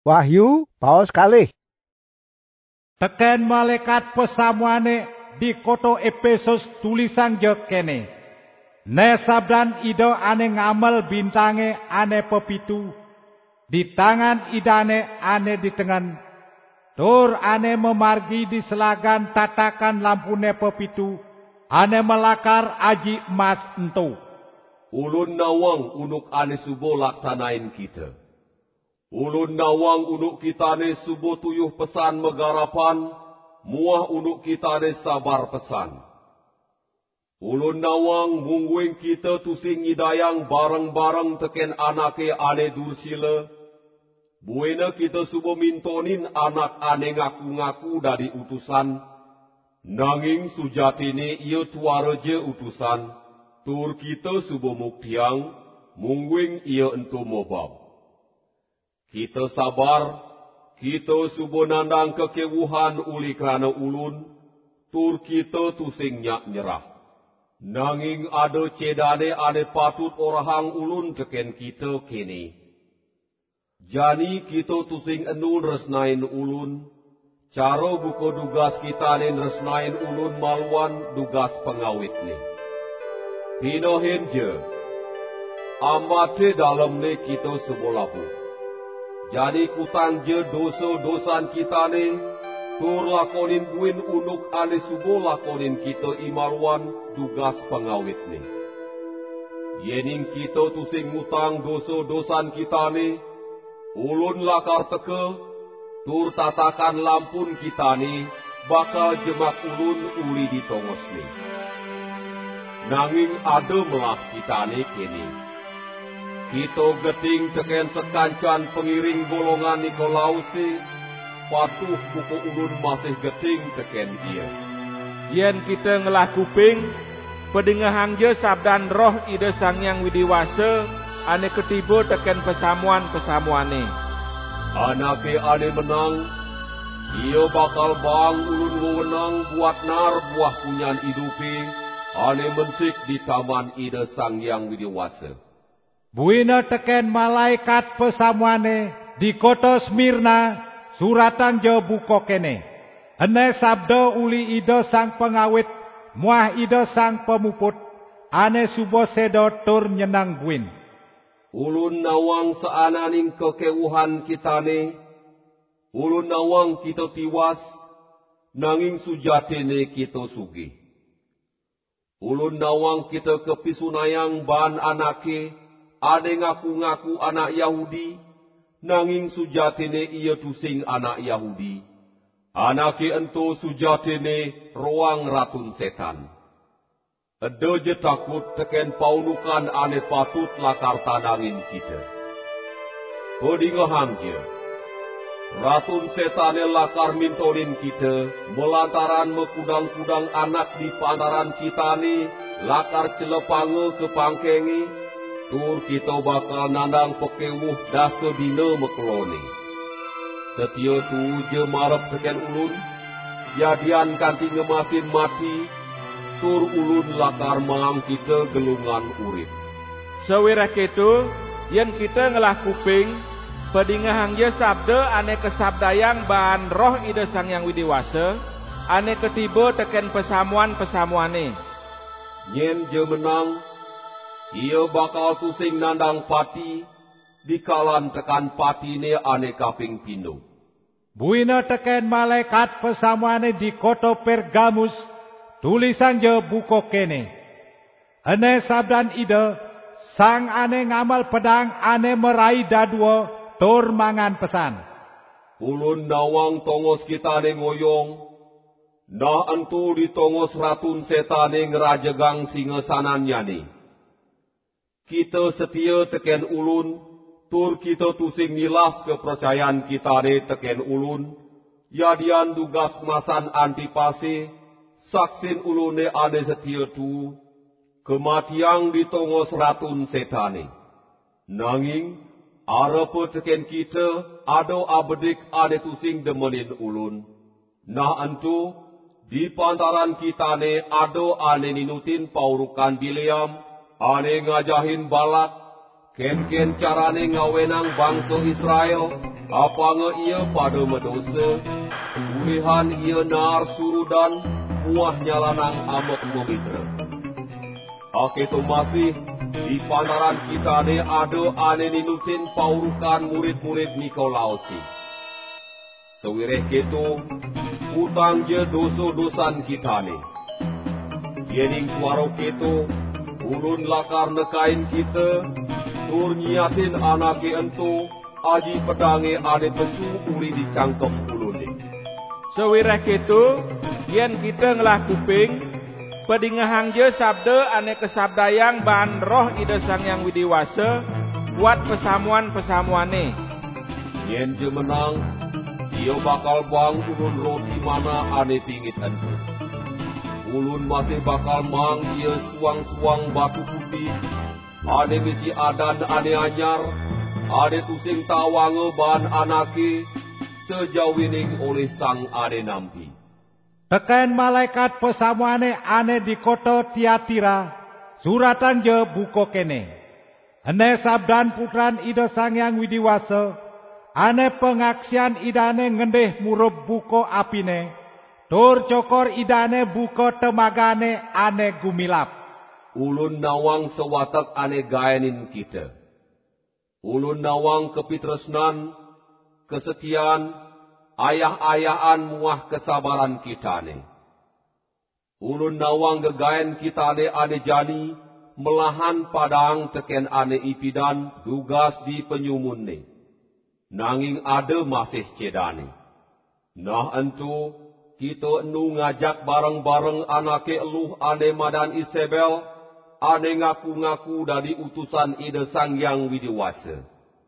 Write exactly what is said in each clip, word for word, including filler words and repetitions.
Wahyu paos kalih. Teken malaikat pesamuane di koto Efesus tulisan je kene. Ne sabdan ida ane ngamal bintange ane pepitu. Di tangan idane ane di tengan. Tur ane memargi di selagan tatakan lampune pepitu. Ane melakar aji emas ento. Ulun nawang unuk ane subo laksanain kita. Ulun nawang unuk kitane subo tuyuh pesan megarapan, muah unuk kitane sabar pesan. Ulun nawang mungguing kita tusing ngidayang bareng-bareng teken anake ane dursila. Buena kita subo mintonin anak ane ngaku-ngaku dari utusan. Nanging sujatine ia tuara je utusan. Tur kita subo muktiang, mungguing ia ento mobab. Kita sabar, kita subo nandang kekewuhan uli kerana ulun, tur kita tusing nyak nyerah. Nanging ada cedane ane patut orahang ulun teken kita kini. Jani kita tusing enul resnain ulun, cara buko dugas kita nen resnain ulun maluan dugas pengawit ni. Hinohin je, amate dalam ne kita subo labu. Jadi kutang je dosa-dosan kita ni, tur lakonin buin unuk ane subo lakonin kita imaluan dugas pengawit ni. Yening kita tusing ngutang dosa-dosan kita ni, ulun lakar teke, tur tatakan lampun kita ni, bakal jemak ulun uli ditongos ni. Nanging ada melah kita ni kini. Kita geting teken sekancan pengiring golongan Nikolausi, patuh buku ulun masih geting teken ia. Yen kita ngelah kuping, pedengahang je sabdan roh ide sang yang widiwasa, ane ketiba teken pesamuan-pesamuane. Anake ane menang, ia bakal bang ulun wewenang buat nar buah punyan hidupi, ane mensik di taman ide sang yang widiwasa. Buina teken malaikat pesamuane di kota Smirna, suratan je buko kene. Ene sabda uli ida sang pengawit, muah ida sang pemuput, ane subo sedo tur nyenang buin. Ulun nawang seananing kekewuhan kitane, ulun nawang kita tiwas, nanging sujatine kita sugih. Ulun nawang kita kepisunayang ban anake, ade ngaku-ngaku anak Yahudi, nanging sujatine ia tusing anak Yahudi. Anake ento sujatine roang ratun setan. Edo je takut teken paunukan ane patut lakar tanangin kita. Kodingahang je, ratun setane lakar mintonin kita, melantaran mekudang-kudang anak di pantaran kita ni, lakar celepange ke pangkengi, tur kita bakal nandang pekewuh dasa dina mekeloni. Setia tu je marap teken ulun, jadian kanti ngemasin mati, tur ulun lakar mang kita gelungan urip. Sewirah ketu, yen kita ngelah kuping, pedingahang je sabda ane kesabdayang bahan roh ide sang yang widiwasa, ane ketiba teken pesamuan-pesamuane. Nyen je menang, ia bakal tusing nandang pati, dikalan tekan patine ane kaping pino. Buina teken malaikat pesamuane di kota Pergamus, tulisan je buko kene. Ene sabdan ide, sang ane ngamal pedang ane merai dadua, tur mangan pesan. Ulun nawang tongos kita ne ngoyong, nah entu ditongos ratun setane ngerajegang singasanannya ni. Kita setia teken ulun, tur kita tusing nilah kepercayaan kita ne teken ulun, yadian dugas masan antipasi, saksin ulune ane setia tu, kematiang ditongos ratun setane. Nanging, arepa teken kita, ado abedik ane tusing demenin ulun. Nah entu, di pantaran kita ne ado ane ninutin paurukan Bileam, ane ngajahin Balak, ken-ken carane ngawenang bangsa Israel, Apanga ia pada medosa, ulihan ia nar surudan, muah nyalanang amek memitra. Aketo masih di pantaran kita ne ada ane ninutin paurukan murid-murid Nikolausi. Sewireh keto, utang je dosa-dosan kita ne. Yening suaro keto, ulun lakar nekain kita, tur nyiatin anake ento, aji pedange ane pesu uli di cangkem ulun ni. Sewireh keto, yen kita ngelah kuping, pedingahang je sabda ane kesabdayang bahan roh Ida Sang Yang Widiwasa buat pesamuan-pesamuane. Yen je menang, dia bakal bang ulun roti mana ane pingit ente. Ulun masih bakal mang dia suang-suang batu putih, ane misi adan ane anyar, ane tusing tawange bahan anake, sejawining oleh sang ane nampi. Teken malaikat pesamuane ane di kota Tiatira, suratan je buko kene. Ane sabdan putran Ida Sang Yang Widiwasa, ane pengaksian idane ngendeh murub buko apine, tur cokor idane buko temagane ane gumilap. Ulun nawang sewatak ane gayanin kita. Ulun nawang kepitresnan, kesetiaan, ayah-ayahan muah kesabaran kita ne. Ulun nawang gegayan kita ne ane jani, melahan padang teken ane ipidan, dugas di penyumun ne. Nanging ada masih cedane. Nah entu, kita enu ngajak bareng-bareng anake eluh ane Madan Isabel, ane ngaku-ngaku dari utusan Ida Sang Yang Widiwasa.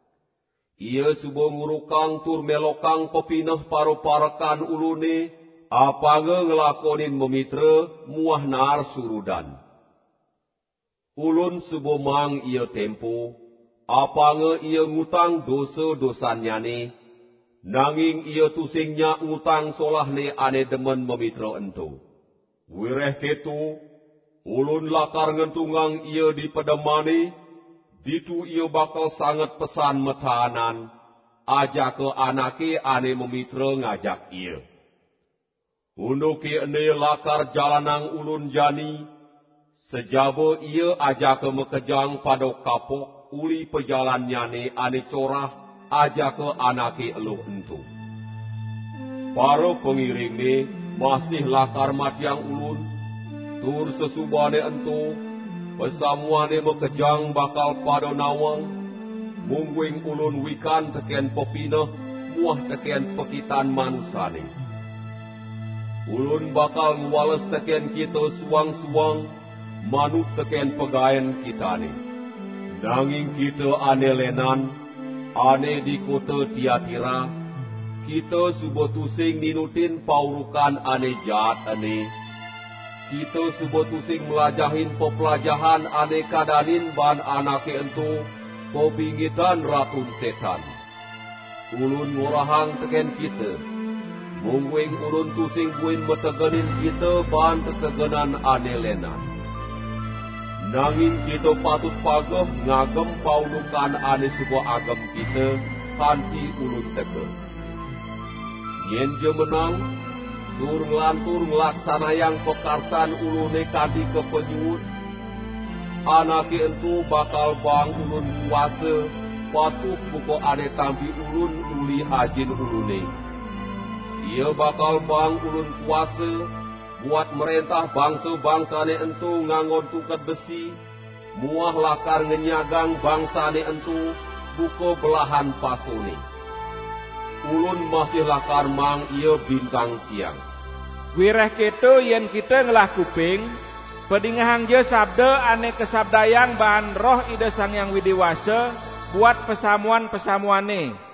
Ia subuh ngurukang tur melokang pepinah paro-parakan ulune, apanga ngelakonin memitra muah nar surudan. Ulun subuh mang ia tempo, apanga ia ngutang dosa-dosanya ne, nanging ia tusingnya ngutang solah ne ane demen memitra ento. Wireh ketu, ulun lakar ngentungang ia di pedemane, ditu ia bakal sangat pesan metahanan, aja ke anake ane memitra ngajak ia. Unduki ene lakar jalanang ulun jani, sejabo ia aja ke mekejang pada kapok, uli pejalannya ne ane corah, aja ke anake eluh entu. Para pengiring ne masih lakar matiang ulun, tur sesubane entu, pesamuane mekejang bakal pada nawang, mungguing ulun wikan teken pepinah, muah teken pekitan mansane. Ulun bakal ngwales teken kita suang-suang, manut teken pegayan kita ni. Nanging kita ane lenan, ane di kota Tiatira, kita subuh tusing ninutin paurukan ane jahat ane. Kita subuh tusing melajahin pepelajahan ane kadanin ban anake entu, popingitan ratun setan. Ulun ngurahang teken kita, mungguing ulun tusing buin metegenin kita ban tetegenan ane lenan. Nanging kita patut pagah ngagem paulukan ane sebuah agam kita, kanti ulun tege. Yen je menang, tur ngelantur ngelaksana yang pekarsan ulune kanti kepenyut, anake entu bakal bang ulun kuasa, patuh buko ane tampi ulun uli hajin ulune. Ia bakal bang ulun kuasa, buat merentah bangsa-bangsa ne entu ngangon tukat besi, muah lakar ngenyagang bangsa ne entu, buko belahan pasone. Ulun masih lakar mang ia bintang siang. Wireh keto yen kita ngelah kuping, pedingahang je sabda ane kesabdayang bahan roh Ida Sang Yang Widiwasa buat pesamuan-pesamuane.